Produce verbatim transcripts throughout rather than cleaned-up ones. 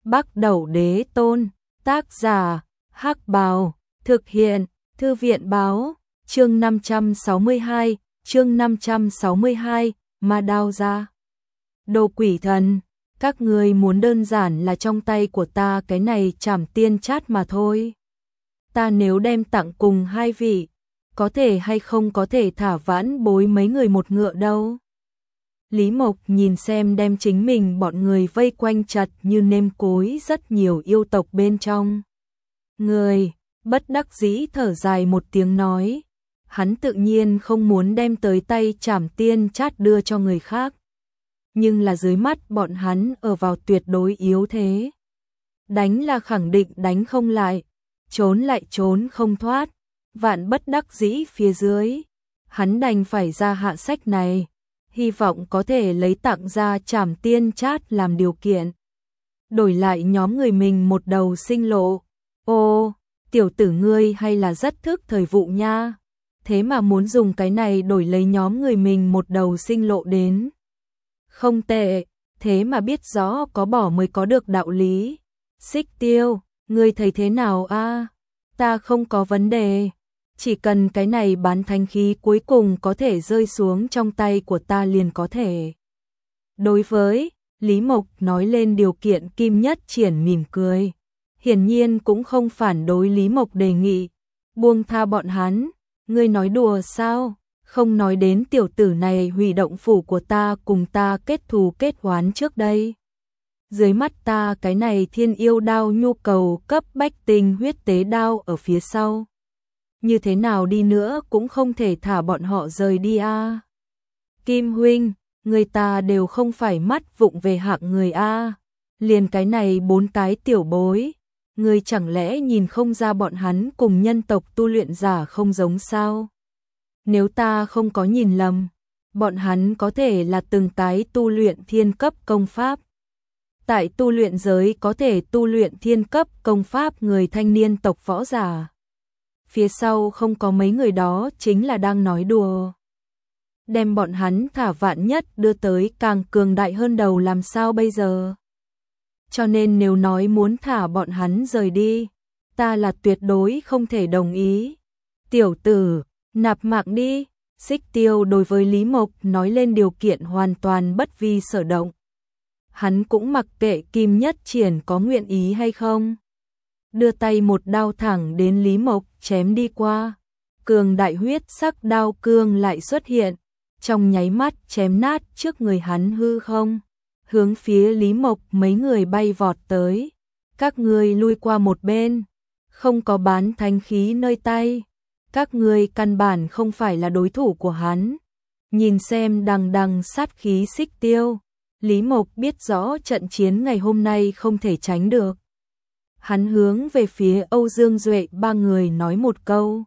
Bắc Đẩu Đế Tôn, tác giả, Hắc Bào, thực hiện, Thư viện báo, chương năm trăm sáu mươi hai, chương năm trăm sáu mươi hai, Ma Đao ra. Đồ quỷ thần, các ngươi muốn đơn giản là trong tay của ta cái này Trảm Tiên Chát mà thôi. Ta nếu đem tặng cùng hai vị, có thể hay không có thể thả vãn bối mấy người một ngựa đâu. Lý Mộc nhìn xem đem chính mình bọn người vây quanh chặt như nêm cối rất nhiều yêu tộc bên trong. Người, bất đắc dĩ thở dài một tiếng nói, hắn tự nhiên không muốn đem tới tay Trảm Tiên Chát đưa cho người khác. Nhưng là dưới mắt bọn hắn ở vào tuyệt đối yếu thế. Đánh là khẳng định đánh không lại, trốn lại trốn không thoát, vạn bất đắc dĩ phía dưới. Hắn đành phải ra hạ sách này, hy vọng có thể lấy tặng ra Trảm Tiên Chát làm điều kiện. Đổi lại nhóm người mình một đầu sinh lộ. Ô, tiểu tử ngươi hay là rất thức thời vụ nha. Thế mà muốn dùng cái này đổi lấy nhóm người mình một đầu sinh lộ đến. Không tệ, thế mà biết rõ có bỏ mới có được đạo lý. Xích Tiêu, ngươi thấy thế nào a? Ta không có vấn đề. Chỉ cần cái này bán thánh khí cuối cùng có thể rơi xuống trong tay của ta liền có thể. Đối với Lý Mộc nói lên điều kiện, Kim Nhất Triển mỉm cười. Hiển nhiên cũng không phản đối Lý Mộc đề nghị. Buông tha bọn hắn, ngươi nói đùa sao? Không nói đến tiểu tử này hủy động phủ của ta cùng ta kết thù kết oán trước đây. Dưới mắt ta cái này thiên yêu đao nhu cầu cấp bách tinh huyết tế đao ở phía sau. Như thế nào đi nữa cũng không thể thả bọn họ rời đi a. À. Kim huynh, người ta đều không phải mắt vụng về hạng người a. À. Liền cái này bốn cái tiểu bối, người chẳng lẽ nhìn không ra bọn hắn cùng nhân tộc tu luyện giả không giống sao? Nếu ta không có nhìn lầm, bọn hắn có thể là từng cái tu luyện thiên cấp công pháp. Tại tu luyện giới có thể tu luyện thiên cấp công pháp người thanh niên tộc võ giả. Phía sau không có mấy người đó chính là đang nói đùa. Đem bọn hắn thả vạn nhất đưa tới càng cường đại hơn đầu làm sao bây giờ? Cho nên nếu nói muốn thả bọn hắn rời đi, ta là tuyệt đối không thể đồng ý. Tiểu tử, nạp mạng đi. Xích Tiêu đối với Lý Mộc nói lên điều kiện hoàn toàn bất vi sở động. Hắn cũng mặc kệ Kim Nhất Triển có nguyện ý hay không. Đưa tay một đao thẳng đến Lý Mộc chém đi qua. Cường đại huyết sắc đao cương lại xuất hiện, trong nháy mắt chém nát trước người hắn hư không, hướng phía Lý Mộc mấy người bay vọt tới. Các ngươi lui qua một bên, không có bán thánh khí nơi tay. Các ngươi căn bản không phải là đối thủ của hắn. Nhìn xem đằng đằng sát khí Xích Tiêu, Lý Mộc biết rõ trận chiến ngày hôm nay không thể tránh được. Hắn hướng về phía Âu Dương Duệ ba người nói một câu.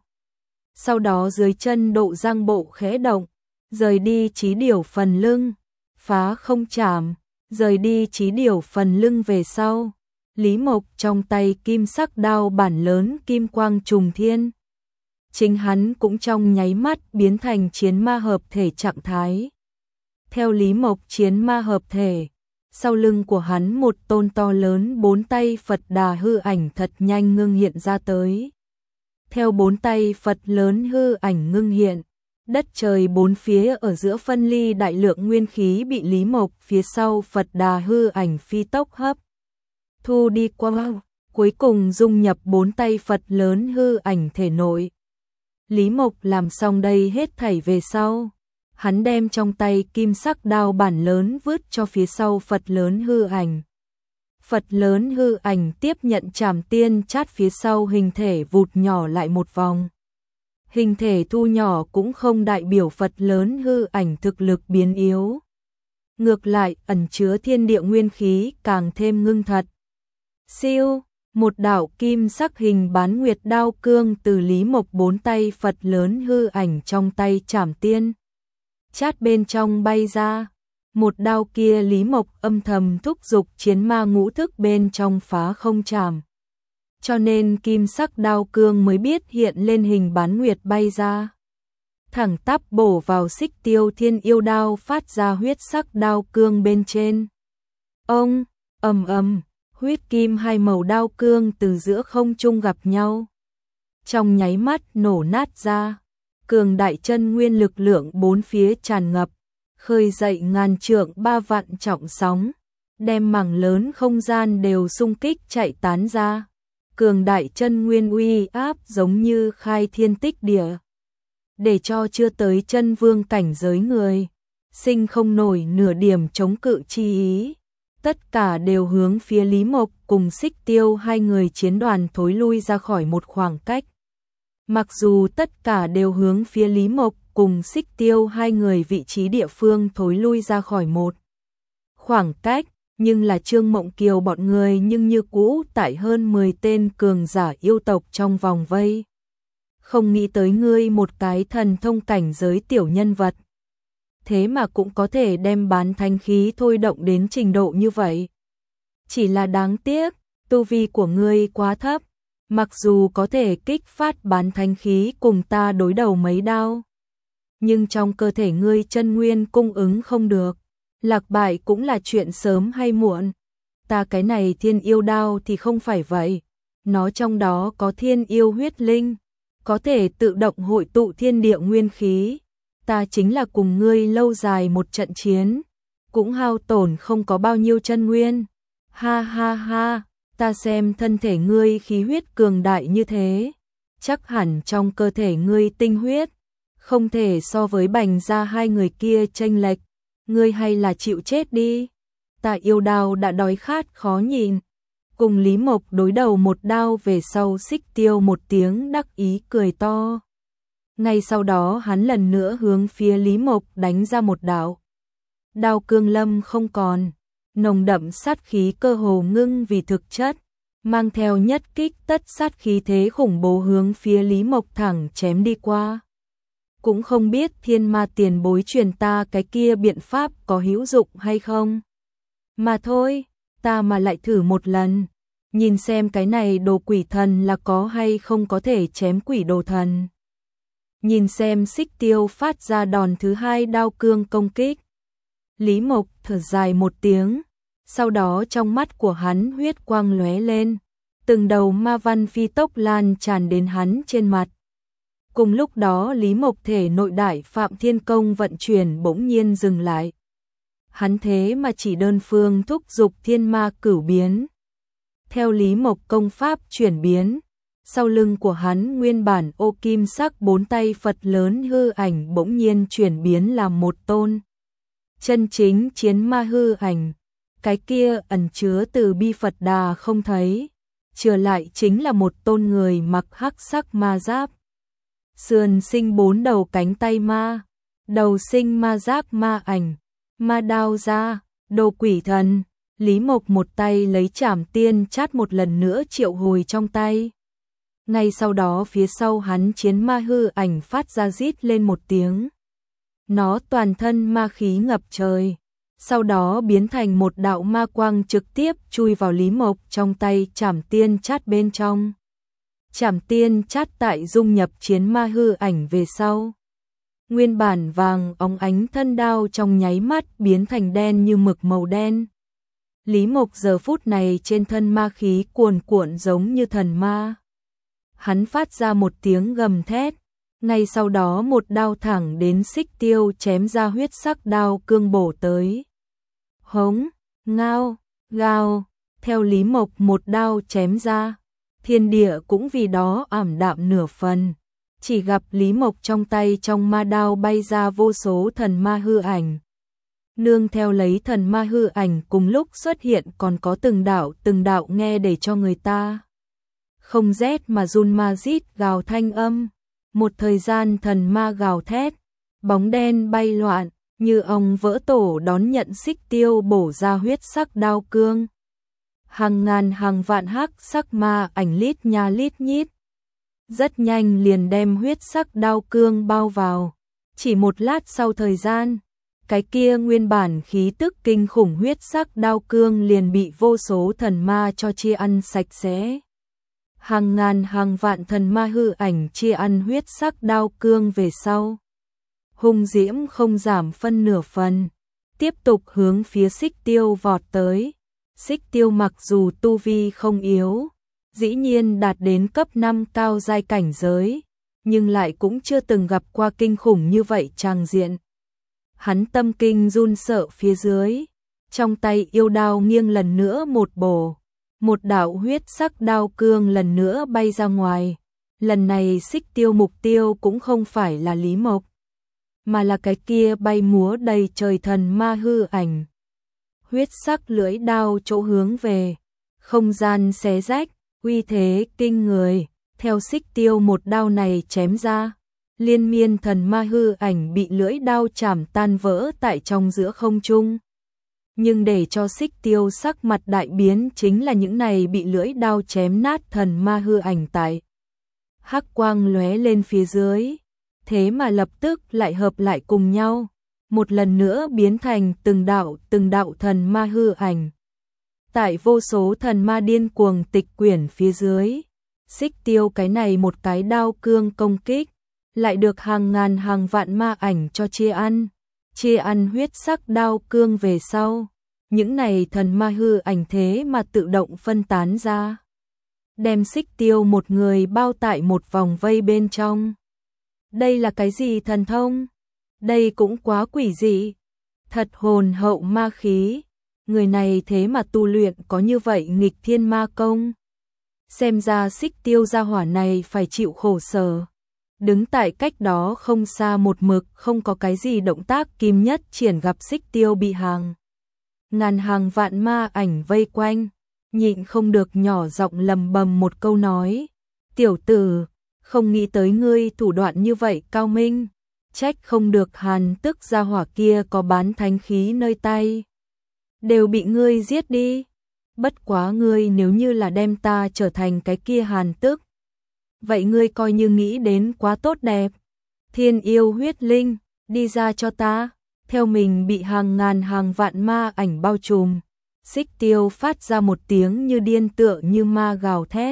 Sau đó dưới chân độ giang bộ khẽ động, rời đi chí điểu phần lưng, phá không chạm, rời đi chí điểu phần lưng về sau. Lý Mộc trong tay kim sắc đao bản lớn kim quang trùng thiên. Chính hắn cũng trong nháy mắt biến thành chiến ma hợp thể trạng thái. Theo Lý Mộc chiến ma hợp thể, sau lưng của hắn một tôn to lớn bốn tay Phật Đà hư ảnh thật nhanh ngưng hiện ra tới. Theo bốn tay Phật lớn hư ảnh ngưng hiện, đất trời bốn phía ở giữa phân ly đại lượng nguyên khí bị Lý Mộc phía sau Phật Đà hư ảnh phi tốc hấp thu đi qua, cuối cùng dung nhập bốn tay Phật lớn hư ảnh thể nội. Lý Mộc làm xong đây hết thảy về sau, hắn đem trong tay kim sắc đao bản lớn vứt cho phía sau Phật lớn hư ảnh. Phật lớn hư ảnh tiếp nhận Trảm Tiên Chát phía sau hình thể vụt nhỏ lại một vòng. Hình thể thu nhỏ cũng không đại biểu Phật lớn hư ảnh thực lực biến yếu. Ngược lại ẩn chứa thiên địa nguyên khí càng thêm ngưng thật. Siêu, một đạo kim sắc hình bán nguyệt đao cương từ Lý Mộc bốn tay Phật lớn hư ảnh trong tay Trảm Tiên Chát bên trong bay ra. Một đao kia Lý Mộc âm thầm thúc giục chiến ma ngũ thức bên trong phá không chạm. Cho nên kim sắc đao cương mới biết hiện lên hình bán nguyệt bay ra. Thẳng tắp bổ vào Xích Tiêu thiên yêu đao phát ra huyết sắc đao cương bên trên. Ông, ầm ầm, Huyết kim hai màu đao cương từ giữa không trung gặp nhau. Trong nháy mắt nổ nát ra, cường đại chân nguyên lực lượng bốn phía tràn ngập, khơi dậy ngàn trượng ba vạn trọng sóng, đem mảng lớn không gian đều xung kích chạy tán ra. Cường đại chân nguyên uy áp giống như khai thiên tích địa, để cho chưa tới chân vương cảnh giới người, sinh không nổi nửa điểm chống cự chi ý. Tất cả đều hướng phía Lý Mộc cùng Xích Tiêu hai người chiến đoàn thối lui ra khỏi một khoảng cách. Mặc dù tất cả đều hướng phía Lý Mộc cùng Xích Tiêu hai người vị trí địa phương thối lui ra khỏi một khoảng cách, nhưng là Trương Mộng Kiều bọn người nhưng như cũ tại hơn mười tên cường giả yêu tộc trong vòng vây. Không nghĩ tới ngươi một cái thần thông cảnh giới tiểu nhân vật, thế mà cũng có thể đem bán thánh khí thôi động đến trình độ như vậy. Chỉ là đáng tiếc, tu vi của ngươi quá thấp, mặc dù có thể kích phát bán thánh khí cùng ta đối đầu mấy đao, nhưng trong cơ thể ngươi chân nguyên cung ứng không được, lạc bại cũng là chuyện sớm hay muộn. Ta cái này thiên yêu đao thì không phải vậy, nó trong đó có thiên yêu huyết linh, có thể tự động hội tụ thiên địa nguyên khí. Ta chính là cùng ngươi lâu dài một trận chiến, cũng hao tổn không có bao nhiêu chân nguyên. Ha ha ha, ta xem thân thể ngươi khí huyết cường đại như thế, chắc hẳn trong cơ thể ngươi tinh huyết không thể so với Bành gia hai người kia chênh lệch, ngươi hay là chịu chết đi. Ta yêu đao đã đói khát khó nhìn. Cùng Lý Mộc đối đầu một đao về sau, Xích Tiêu một tiếng đắc ý cười to. Ngay sau đó hắn lần nữa hướng phía Lý Mộc đánh ra một đạo. Đao cương lâm không còn, nồng đậm sát khí cơ hồ ngưng vì thực chất, mang theo nhất kích tất sát khí thế khủng bố hướng phía Lý Mộc thẳng chém đi qua. Cũng không biết thiên ma tiền bối truyền ta cái kia biện pháp có hữu dụng hay không. Mà thôi, ta mà lại thử một lần, nhìn xem cái này đồ quỷ thần là có hay không có thể chém quỷ đồ thần. Nhìn xem Xích Tiêu phát ra đòn thứ hai đao cương công kích. Lý Mộc thở dài một tiếng, sau đó trong mắt của hắn huyết quang lóe lên, từng đầu ma văn phi tốc lan tràn đến hắn trên mặt. Cùng lúc đó Lý Mộc thể nội đại Phạm Thiên Công vận chuyển bỗng nhiên dừng lại. Hắn thế mà chỉ đơn phương thúc dục thiên ma cửu biến. Theo Lý Mộc công pháp chuyển biến, sau lưng của hắn nguyên bản ô kim sắc bốn tay Phật lớn hư ảnh bỗng nhiên chuyển biến làm một tôn chân chính chiến ma hư ảnh. Cái kia ẩn chứa từ bi Phật Đà không thấy, trở lại chính là một tôn người mặc hắc sắc ma giáp, sườn sinh bốn đầu cánh tay ma, đầu sinh ma giáp ma ảnh, ma đao ra, đồ quỷ thần. Lý Mộc một tay lấy Trảm Tiên Chát một lần nữa triệu hồi trong tay. Ngay sau đó phía sau hắn chiến ma hư ảnh phát ra rít lên một tiếng. Nó toàn thân ma khí ngập trời, sau đó biến thành một đạo ma quang trực tiếp chui vào Lý Mộc trong tay Trảm Tiên Chát bên trong. Trảm Tiên Chát tại dung nhập chiến ma hư ảnh về sau, nguyên bản vàng óng ánh thân đao trong nháy mắt biến thành đen như mực màu đen. Lý Mộc giờ phút này trên thân ma khí cuồn cuộn giống như thần ma. Hắn phát ra một tiếng gầm thét, ngay sau đó một đao thẳng đến Xích Tiêu chém ra huyết sắc đao cương bổ tới. Hống, ngao, gào, theo Lý Mộc một đao chém ra, thiên địa cũng vì đó ảm đạm nửa phần. Chỉ gặp Lý Mộc trong tay trong ma đao bay ra vô số thần ma hư ảnh. Nương theo lấy thần ma hư ảnh cùng lúc xuất hiện còn có từng đạo từng đạo nghe để cho người ta không rét mà run ma rít gào thanh âm. Một thời gian thần ma gào thét, bóng đen bay loạn, như ong vỡ tổ đón nhận Xích Tiêu bổ ra huyết sắc đao cương. Hàng ngàn hàng vạn hắc sắc ma ảnh lít nha lít nhít, rất nhanh liền đem huyết sắc đao cương bao vào. Chỉ một lát sau thời gian, cái kia nguyên bản khí tức kinh khủng huyết sắc đao cương liền bị vô số thần ma cho chia ăn sạch sẽ. Hàng ngàn hàng vạn thần ma hư ảnh chia ăn huyết sắc đao cương về sau, hung diễm không giảm phân nửa phần, tiếp tục hướng phía Xích Tiêu vọt tới. Xích Tiêu mặc dù tu vi không yếu, dĩ nhiên đạt đến cấp năm cao giai cảnh giới, nhưng lại cũng chưa từng gặp qua kinh khủng như vậy tràng diện. Hắn tâm kinh run sợ phía dưới, trong tay yêu đao nghiêng lần nữa một bổ, một đạo huyết sắc đao cương lần nữa bay ra ngoài. Lần này Xích Tiêu mục tiêu cũng không phải là Lý Mộc, mà là cái kia bay múa đầy trời thần ma hư ảnh. Huyết sắc lưỡi đao chỗ hướng về, không gian xé rách, uy thế kinh người, theo Xích Tiêu một đao này chém ra, liên miên thần ma hư ảnh bị lưỡi đao chảm tan vỡ tại trong giữa không trung. Nhưng để cho Xích Tiêu sắc mặt đại biến chính là những này bị lưỡi đao chém nát thần ma hư ảnh tại hắc quang lóe lên phía dưới, thế mà lập tức lại hợp lại cùng nhau, một lần nữa biến thành từng đạo từng đạo thần ma hư ảnh. Tại vô số thần ma điên cuồng tịch quyển phía dưới, Xích Tiêu cái này một cái đao cương công kích, lại được hàng ngàn hàng vạn ma ảnh cho chia ăn, chia ăn huyết sắc đao cương về sau. Những này thần ma hư ảnh thế mà tự động phân tán ra, đem Xích Tiêu một người bao tại một vòng vây bên trong. Đây là cái gì thần thông? Đây cũng quá quỷ dị, thật hồn hậu ma khí. Người này thế mà tu luyện có như vậy nghịch thiên ma công. Xem ra Xích Tiêu gia hỏa này phải chịu khổ sở. Đứng tại cách đó không xa một mực không có cái gì động tác, Kim Nhất Triển gặp Xích Tiêu bị hàng ngàn hàng vạn ma ảnh vây quanh, nhịn không được nhỏ giọng lầm bầm một câu nói: "Tiểu tử, không nghĩ tới ngươi thủ đoạn như vậy cao minh, trách không được Hàn Tức gia hỏa kia có bán thánh khí nơi tay, đều bị ngươi giết đi. Bất quá ngươi nếu như là đem ta trở thành cái kia Hàn Tức, vậy ngươi coi như nghĩ đến quá tốt đẹp. Thiên yêu huyết linh, đi ra cho ta." Theo mình bị hàng ngàn hàng vạn ma ảnh bao trùm, Xích Tiêu phát ra một tiếng như điên tựa như ma gào thét.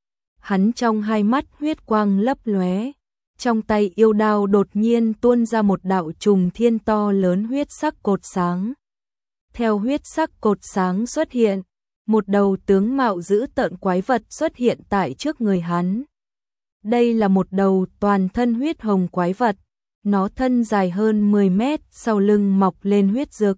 Hắn trong hai mắt huyết quang lấp lóe, trong tay yêu đao đột nhiên tuôn ra một đạo trùng thiên to lớn huyết sắc cột sáng. Theo huyết sắc cột sáng xuất hiện, một đầu tướng mạo dữ tợn quái vật xuất hiện tại trước người hắn. Đây là một đầu toàn thân huyết hồng quái vật. Nó thân dài hơn mười mét, sau lưng mọc lên huyết rực.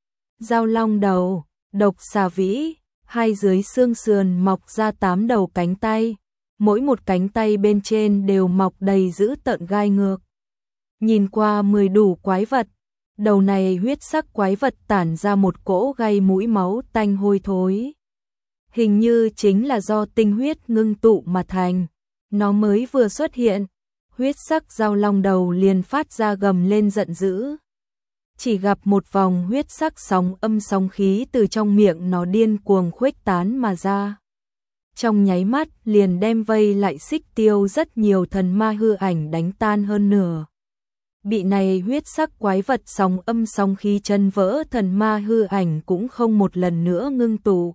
Dao long đầu, độc xà vĩ, hai dưới xương sườn mọc ra tám đầu cánh tay. Mỗi một cánh tay bên trên đều mọc đầy dữ tợn gai ngược. Nhìn qua mười đủ quái vật, đầu này huyết sắc quái vật tản ra một cỗ gai mũi máu tanh hôi thối. Hình như chính là do tinh huyết ngưng tụ mà thành. Nó mới vừa xuất hiện, huyết sắc dao long đầu liền phát ra gầm lên giận dữ. Chỉ gặp một vòng huyết sắc sóng âm sóng khí từ trong miệng nó điên cuồng khuếch tán mà ra. Trong nháy mắt liền đem vây lại Xích Tiêu rất nhiều thần ma hư ảnh đánh tan hơn nửa. Bị này huyết sắc quái vật sóng âm sóng khí chân vỡ, thần ma hư ảnh cũng không một lần nữa ngưng tụ,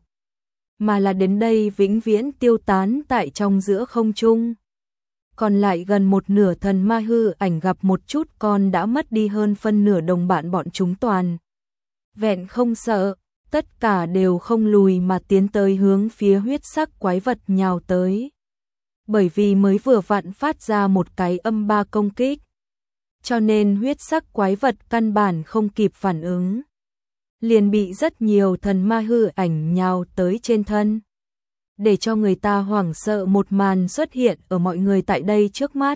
mà là đến đây vĩnh viễn tiêu tán tại trong giữa không trung. Còn lại gần một nửa thần ma hư ảnh gặp một chút con đã mất đi hơn phân nửa đồng bạn bọn chúng toàn vẹn không sợ, tất cả đều không lùi mà tiến tới hướng phía huyết sắc quái vật nhào tới. Bởi vì mới vừa vặn phát ra một cái âm ba công kích, cho nên huyết sắc quái vật căn bản không kịp phản ứng, liền bị rất nhiều thần ma hư ảnh nhào tới trên thân. Để cho người ta hoảng sợ một màn xuất hiện ở mọi người tại đây trước mắt.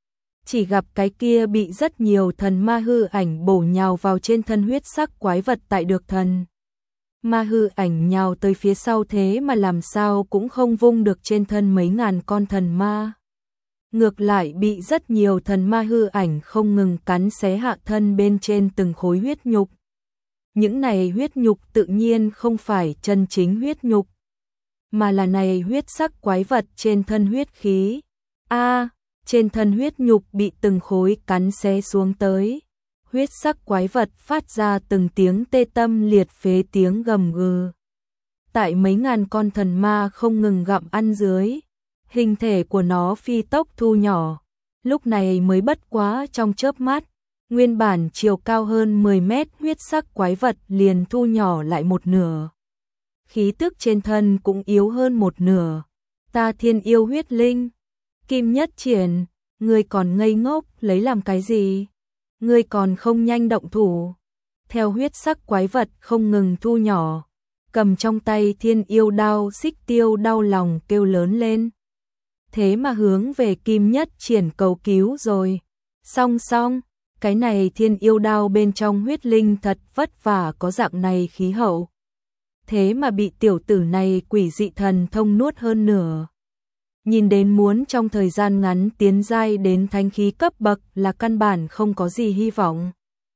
Chỉ gặp cái kia bị rất nhiều thần ma hư ảnh bổ nhào vào trên thân huyết sắc quái vật tại được thần ma hư ảnh nhào tới phía sau, thế mà làm sao cũng không vung được trên thân mấy ngàn con thần ma. Ngược lại bị rất nhiều thần ma hư ảnh không ngừng cắn xé hạ thân bên trên từng khối huyết nhục. Những này huyết nhục tự nhiên không phải chân chính huyết nhục, mà là này huyết sắc quái vật trên thân huyết khí. A, à, trên thân huyết nhục bị từng khối cắn xé xuống tới. Huyết sắc quái vật phát ra từng tiếng tê tâm liệt phế tiếng gầm gừ. Tại mấy ngàn con thần ma không ngừng gặm ăn dưới, hình thể của nó phi tốc thu nhỏ. Lúc này mới bất quá trong chớp mắt, nguyên bản chiều cao hơn mười mét huyết sắc quái vật liền thu nhỏ lại một nửa. khí tức trên thân cũng yếu hơn một nửa. Ta thiên yêu huyết linh. Kim Nhất Triển, ngươi còn ngây ngốc lấy làm cái gì? Ngươi còn không nhanh động thủ. Theo huyết sắc quái vật không ngừng thu nhỏ, cầm trong tay thiên yêu đao xích tiêu đau lòng kêu lớn lên. Thế mà hướng về Kim Nhất Triển cầu cứu rồi. Song song, cái này thiên yêu đao bên trong huyết linh thật vất vả có dạng này khí hậu. Thế mà bị tiểu tử này quỷ dị thần thông nuốt hơn nửa. Nhìn đến muốn trong thời gian ngắn tiến giai đến thánh khí cấp bậc là căn bản không có gì hy vọng.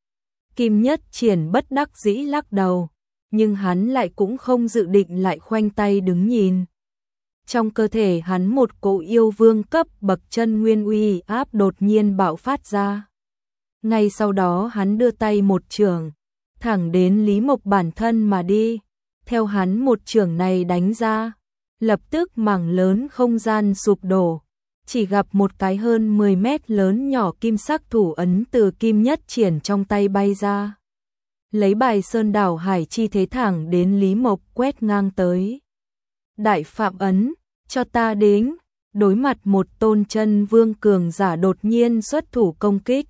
Kim Nhất Triển bất đắc dĩ lắc đầu, nhưng hắn lại cũng không dự định lại khoanh tay đứng nhìn. Trong cơ thể hắn một cỗ yêu vương cấp bậc chân nguyên uy áp đột nhiên bạo phát ra. Ngay sau đó hắn đưa tay một chưởng, thẳng đến Lý Mộc bản thân mà đi. Theo hắn một chưởng này đánh ra, lập tức mảng lớn không gian sụp đổ. Chỉ gặp một cái hơn mười mét lớn nhỏ kim sắc thủ ấn từ Kim Nhất Triển trong tay bay ra. Lấy bài sơn đảo hải chi thế thẳng đến Lý Mộc quét ngang tới. Đại phạm ấn, cho ta đến, đối mặt một tôn chân vương cường giả đột nhiên xuất thủ công kích.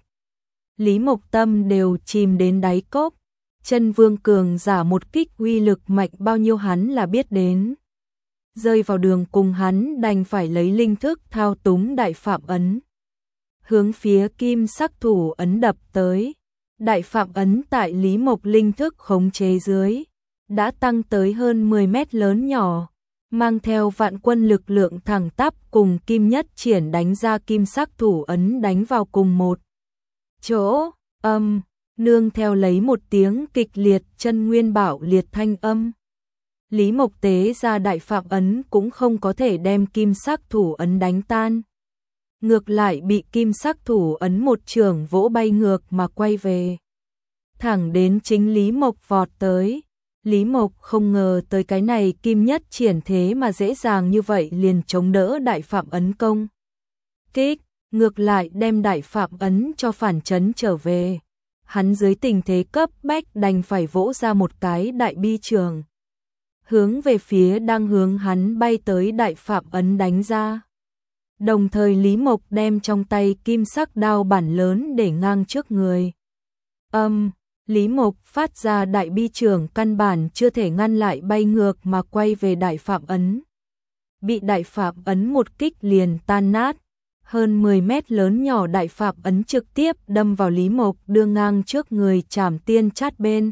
Lý Mộc tâm đều chìm đến đáy cốc, chân vương cường giả một kích uy lực mạnh bao nhiêu hắn là biết đến. Rơi vào đường cùng hắn đành phải lấy linh thức thao túng đại phạm ấn. Hướng phía kim sắc thủ ấn đập tới. Đại phạm ấn tại Lý Mộc linh thức khống chế dưới, đã tăng tới hơn mười mét lớn nhỏ, mang theo vạn quân lực lượng thẳng tắp cùng Kim Nhất Triển đánh ra kim sắc thủ ấn đánh vào cùng một chỗ, âm, nương theo lấy một tiếng kịch liệt chân nguyên bạo liệt thanh âm. Lý Mộc tế ra đại phạm ấn cũng không có thể đem kim sắc thủ ấn đánh tan. Ngược lại bị kim sắc thủ ấn một trường vỗ bay ngược mà quay về. Thẳng đến chính Lý Mộc vọt tới. Lý Mộc không ngờ tới cái này Kim Nhất Triển thế mà dễ dàng như vậy liền chống đỡ đại phạm ấn công. Kích, ngược lại đem đại phạm ấn cho phản chấn trở về. Hắn dưới tình thế cấp bách đành phải vỗ ra một cái đại bi trường. Hướng về phía đang hướng hắn bay tới đại phạm ấn đánh ra. Đồng thời Lý Mộc đem trong tay kim sắc đao bản lớn để ngang trước người. Âm, um, Lý Mộc phát ra đại bi trường căn bản chưa thể ngăn lại bay ngược mà quay về đại phạm ấn. Bị đại phạm ấn một kích liền tan nát. Hơn mười mét lớn nhỏ đại phạm ấn trực tiếp đâm vào Lý Mộc đưa ngang trước người trảm tiên chát bên.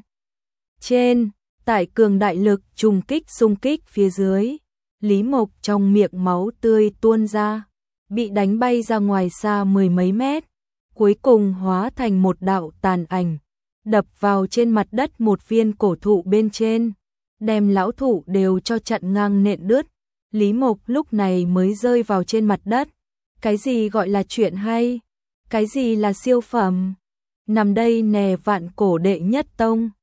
Trên, tại cường đại lực trùng kích xung kích phía dưới, Lý Mộc trong miệng máu tươi tuôn ra, bị đánh bay ra ngoài xa mười mấy mét, cuối cùng hóa thành một đạo tàn ảnh, đập vào trên mặt đất một viên cổ thụ bên trên, đem lão thụ đều cho chặn ngang nện đứt. Lý Mộc lúc này mới rơi vào trên mặt đất. Cái gì gọi là chuyện hay? Cái gì là siêu phẩm? Nằm đây nè vạn cổ đệ nhất tông.